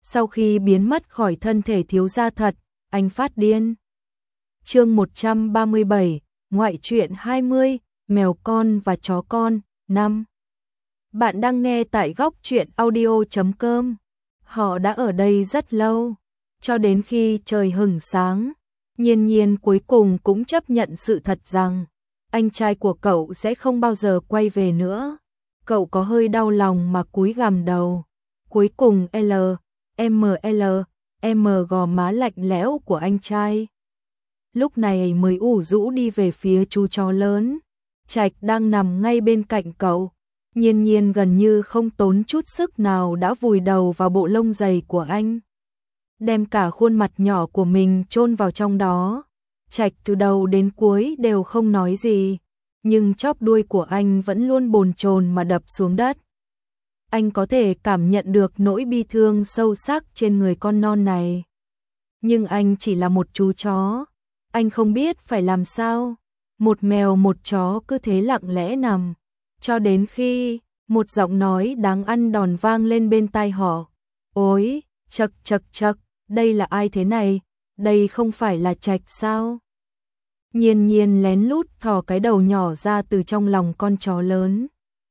Sau khi biến mất khỏi thân thể thiếu gia thật, anh phát điên. Chương 137, ngoại truyện 20, mèo con và chó con, 5. Bạn đang nghe tại góc truyện audio.com. Họ đã ở đây rất lâu, cho đến khi trời hửng sáng. Nhiên Nhiên cuối cùng cũng chấp nhận sự thật rằng anh trai của cậu sẽ không bao giờ quay về nữa. Cậu có hơi đau lòng mà cúi gằm đầu. Cuối cùng M gò má lạnh lẽo của anh trai lúc này mới ủ rũ đi về phía chú chó lớn. Trạch đang nằm ngay bên cạnh cậu. Nhiên Nhiên gần như không tốn chút sức nào đã vùi đầu vào bộ lông dày của anh, đem cả khuôn mặt nhỏ của mình chôn vào trong đó. Trạch từ đầu đến cuối đều không nói gì, nhưng chóp đuôi của anh vẫn luôn bồn chồn mà đập xuống đất. Anh có thể cảm nhận được nỗi bi thương sâu sắc trên người con non này. Nhưng anh chỉ là một chú chó, anh không biết phải làm sao. Một mèo một chó cứ thế lặng lẽ nằm, cho đến khi một giọng nói đáng ăn đòn vang lên bên tai họ. Ôi, chậc chậc chậc, đây là ai thế này? Đây không phải là Trạch sao? Nhiên Nhiên lén lút thò cái đầu nhỏ ra từ trong lòng con chó lớn,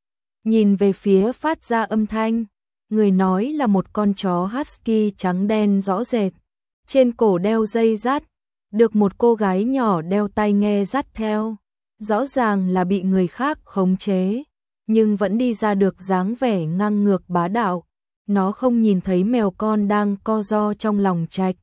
nhìn về phía phát ra âm thanh. Người nói là một con chó husky trắng đen rõ rệt, trên cổ đeo dây dắt, được một cô gái nhỏ đeo tai nghe dắt theo. Rõ ràng là bị người khác khống chế, nhưng vẫn đi ra được dáng vẻ ngang ngược bá đạo. Nó không nhìn thấy mèo con đang co ro trong lòng Trạch,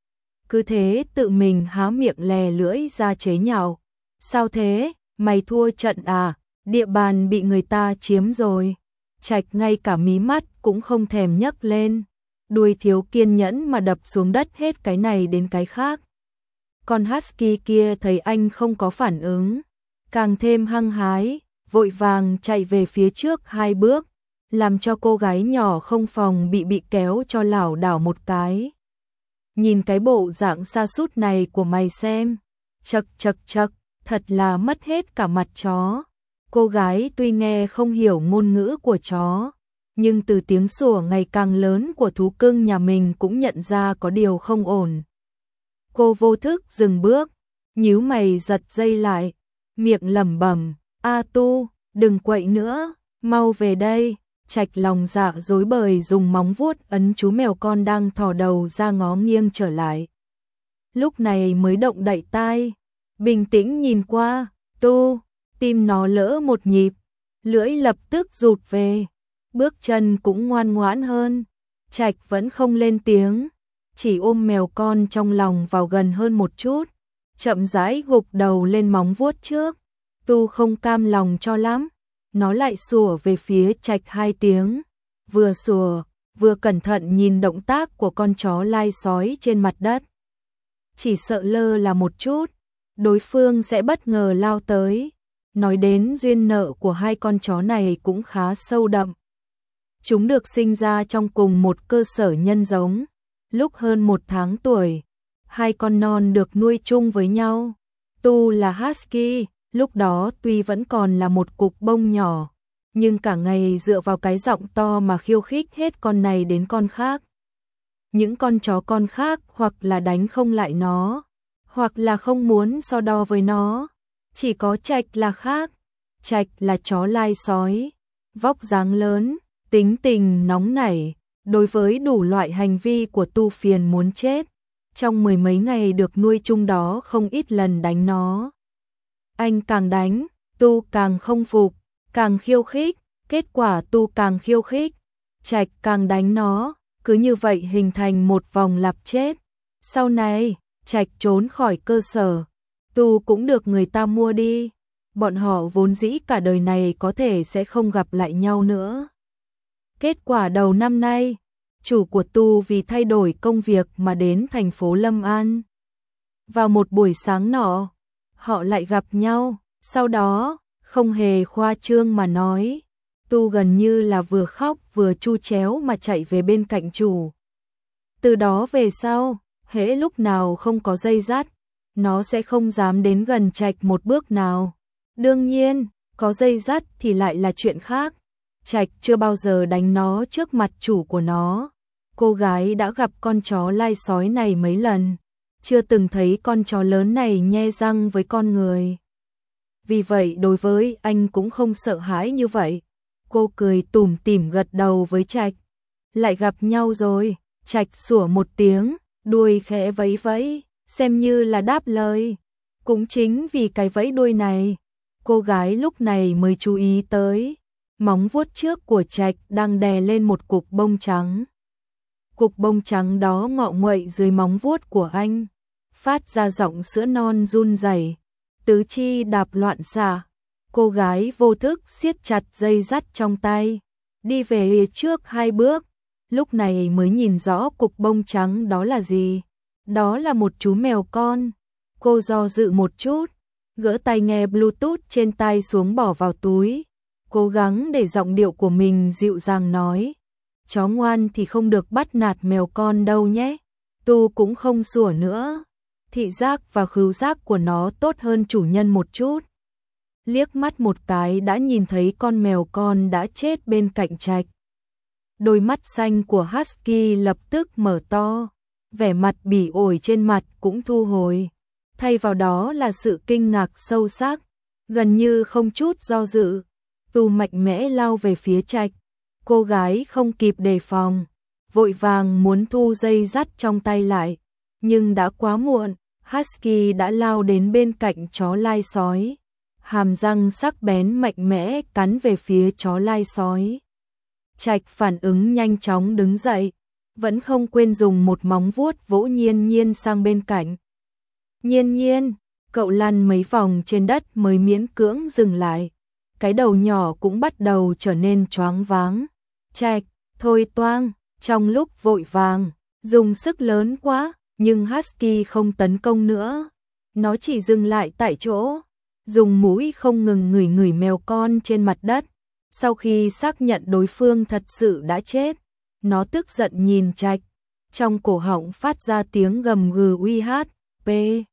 cứ thế tự mình há miệng lè lưỡi ra chế nhạo. Sao thế, mày thua trận à? Địa bàn bị người ta chiếm rồi. Trạch ngay cả mí mắt cũng không thèm nhấc lên, đuôi thiếu kiên nhẫn mà đập xuống đất hết cái này đến cái khác. Con husky kia thấy anh không có phản ứng, càng thêm hăng hái, vội vàng chạy về phía trước 2 bước, làm cho cô gái nhỏ không phòng bị kéo cho lảo đảo một cái. Nhìn cái bộ dạng sa sút này của mày xem, chậc chậc chậc, thật là mất hết cả mặt chó. Cô gái tuy nghe không hiểu ngôn ngữ của chó, nhưng từ tiếng sủa ngày càng lớn của thú cưng nhà mình cũng nhận ra có điều không ổn. Cô vô thức dừng bước, nhíu mày giật dây lại, miệng lẩm bẩm, "A Tu, đừng quậy nữa, mau về đây." Trạch lòng dạ rối bời dùng móng vuốt ấn chú mèo con đang thò đầu ra ngó nghiêng trở lại. Lúc này mới động đậy tai, bình tĩnh nhìn qua. Tu, tim nó lỡ một nhịp, lưỡi lập tức rụt về, bước chân cũng ngoan ngoãn hơn. Trạch vẫn không lên tiếng, chỉ ôm mèo con trong lòng vào gần hơn một chút, chậm rãi gục đầu lên móng vuốt trước. Tu không cam lòng cho lắm, nó lại sủa về phía Trạch 2 tiếng, vừa sủa vừa cẩn thận nhìn động tác của con chó lai sói trên mặt đất. Chỉ sợ lơ là một chút, đối phương sẽ bất ngờ lao tới. Nói đến duyên nợ của hai con chó này cũng khá sâu đậm. Chúng được sinh ra trong cùng một cơ sở nhân giống. Lúc hơn 1 tháng tuổi, hai con non được nuôi chung với nhau. Tu là husky, lúc đó tuy vẫn còn là một cục bông nhỏ, nhưng cả ngày dựa vào cái giọng to mà khiêu khích hết con này đến con khác. Những con chó con khác hoặc là đánh không lại nó, hoặc là không muốn so đo với nó. Chỉ có Trạch là khác. Trạch là chó lai sói, vóc dáng lớn, tính tình nóng nảy, đối với đủ loại hành vi của Tu phiền muốn chết. Trong 10 mấy ngày được nuôi chung đó không ít lần đánh nó. Anh càng đánh, Tu càng không phục, càng khiêu khích, kết quả Tu càng khiêu khích, Trạch càng đánh nó, cứ như vậy hình thành một vòng lặp chết. Sau này, Trạch trốn khỏi cơ sở, Tu cũng được người ta mua đi. Bọn họ vốn dĩ cả đời này có thể sẽ không gặp lại nhau nữa. Kết quả đầu năm nay, chủ của Tu vì thay đổi công việc mà đến thành phố Lâm An. Vào một buổi sáng nọ, họ lại gặp nhau. Sau đó, không hề khoa trương mà nói, Tu gần như là vừa khóc vừa chu chéo mà chạy về bên cạnh chủ. Từ đó về sau, hễ lúc nào không có dây dắt, nó sẽ không dám đến gần Trạch một bước nào. Đương nhiên, có dây dắt thì lại là chuyện khác. Trạch chưa bao giờ đánh nó trước mặt chủ của nó. Cô gái đã gặp con chó lai sói này mấy lần, chưa từng thấy con chó lớn này nhe răng với con người. Vì vậy đối với anh cũng không sợ hãi như vậy. Cô cười tủm tỉm gật đầu với Trạch. Lại gặp nhau rồi, Trạch sủa một tiếng, đuôi khẽ vẫy vẫy, xem như là đáp lời. Cũng chính vì cái vẫy đuôi này, cô gái lúc này mới chú ý tới. Móng vuốt trước của Trạch đang đè lên một cục bông trắng. Cục bông trắng đó ngọ nguậy dưới móng vuốt của anh, phát ra giọng sữa non run rẩy, tứ chi đạp loạn xạ. Cô gái vô thức siết chặt dây dắt trong tay, đi về trước 2 bước, lúc này mới nhìn rõ cục bông trắng đó là gì. Đó là một chú mèo con. Cô do dự một chút, gỡ tai nghe Bluetooth trên tai xuống bỏ vào túi, cố gắng để giọng điệu của mình dịu dàng nói. Chó ngoan thì không được bắt nạt mèo con đâu nhé. Tu cũng không sủa nữa. Thị giác và khứu giác của nó tốt hơn chủ nhân một chút. Liếc mắt một cái đã nhìn thấy con mèo con đã chết bên cạnh Trạch. Đôi mắt xanh của Husky lập tức mở to, vẻ mặt bỉ ổi trên mặt cũng thu hồi. Thay vào đó là sự kinh ngạc sâu sắc, gần như không chút do dự. Tu mạnh mẽ lao về phía Trạch. Cô gái không kịp đề phòng, vội vàng muốn thu dây dắt trong tay lại, nhưng đã quá muộn. Husky đã lao đến bên cạnh chó lai sói, hàm răng sắc bén mạnh mẽ cắn về phía chó lai sói. Trạch phản ứng nhanh chóng đứng dậy, vẫn không quên dùng một móng vuốt vỗ Nhiên Nhiên sang bên cạnh. Nhiên Nhiên, cậu lăn mấy vòng trên đất mới miễn cưỡng dừng lại, cái đầu nhỏ cũng bắt đầu trở nên choáng váng. Trạch, thôi toang, trong lúc vội vàng, dùng sức lớn quá, nhưng Husky không tấn công nữa. Nó chỉ dừng lại tại chỗ, dùng mũi không ngừng ngửi ngửi mèo con trên mặt đất. Sau khi xác nhận đối phương thật sự đã chết, nó tức giận nhìn Trạch, trong cổ họng phát ra tiếng gầm gừ uy hát, p.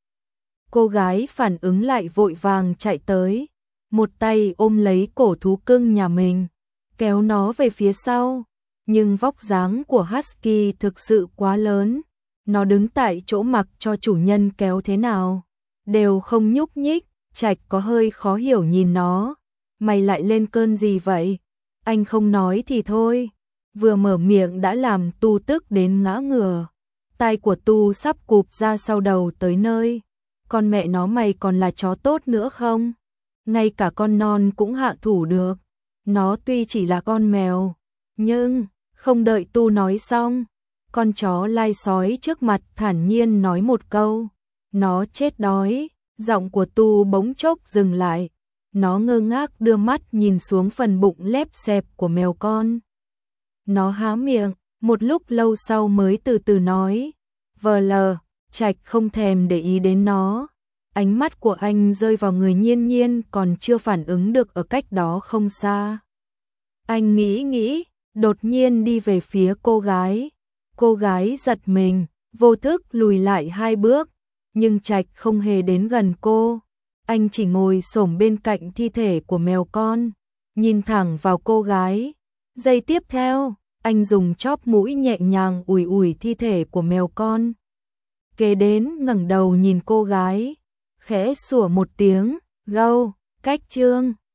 Cô gái phản ứng lại vội vàng chạy tới, một tay ôm lấy cổ thú cưng nhà mình, kéo nó về phía sau, nhưng vóc dáng của Husky thực sự quá lớn, nó đứng tại chỗ mặc cho chủ nhân kéo thế nào, đều không nhúc nhích. Trạch có hơi khó hiểu nhìn nó, mày lại lên cơn gì vậy? Anh không nói thì thôi, vừa mở miệng đã làm Tu tức đến ngã ngửa, tai của Tu sắp cụp ra sau đầu tới nơi. Con mẹ nó, mày còn là chó tốt nữa không? Ngay cả con non cũng hạ thủ được. Nó tuy chỉ là con mèo, nhưng không đợi Tu nói xong, con chó lai sói trước mặt thản nhiên nói một câu, nó chết đói. Giọng của Tu bỗng chốc dừng lại, nó ngơ ngác đưa mắt nhìn xuống phần bụng lép xẹp của mèo con. Nó há miệng, một lúc lâu sau mới từ từ nói, VL. Trạch không thèm để ý đến nó, ánh mắt của anh rơi vào người Nhiên Nhiên còn chưa phản ứng được ở cách đó không xa. Anh nghĩ, đột nhiên đi về phía cô gái. Cô gái giật mình, vô thức lùi lại 2 bước, nhưng Trạch không hề đến gần cô. Anh chỉ ngồi xổm bên cạnh thi thể của mèo con, nhìn thẳng vào cô gái. Giây tiếp theo, anh dùng chóp mũi nhẹ nhàng ủi ủi thi thể của mèo con. Kế đến ngẩng đầu nhìn cô gái, khẽ sủa một tiếng, gâu, cách chương.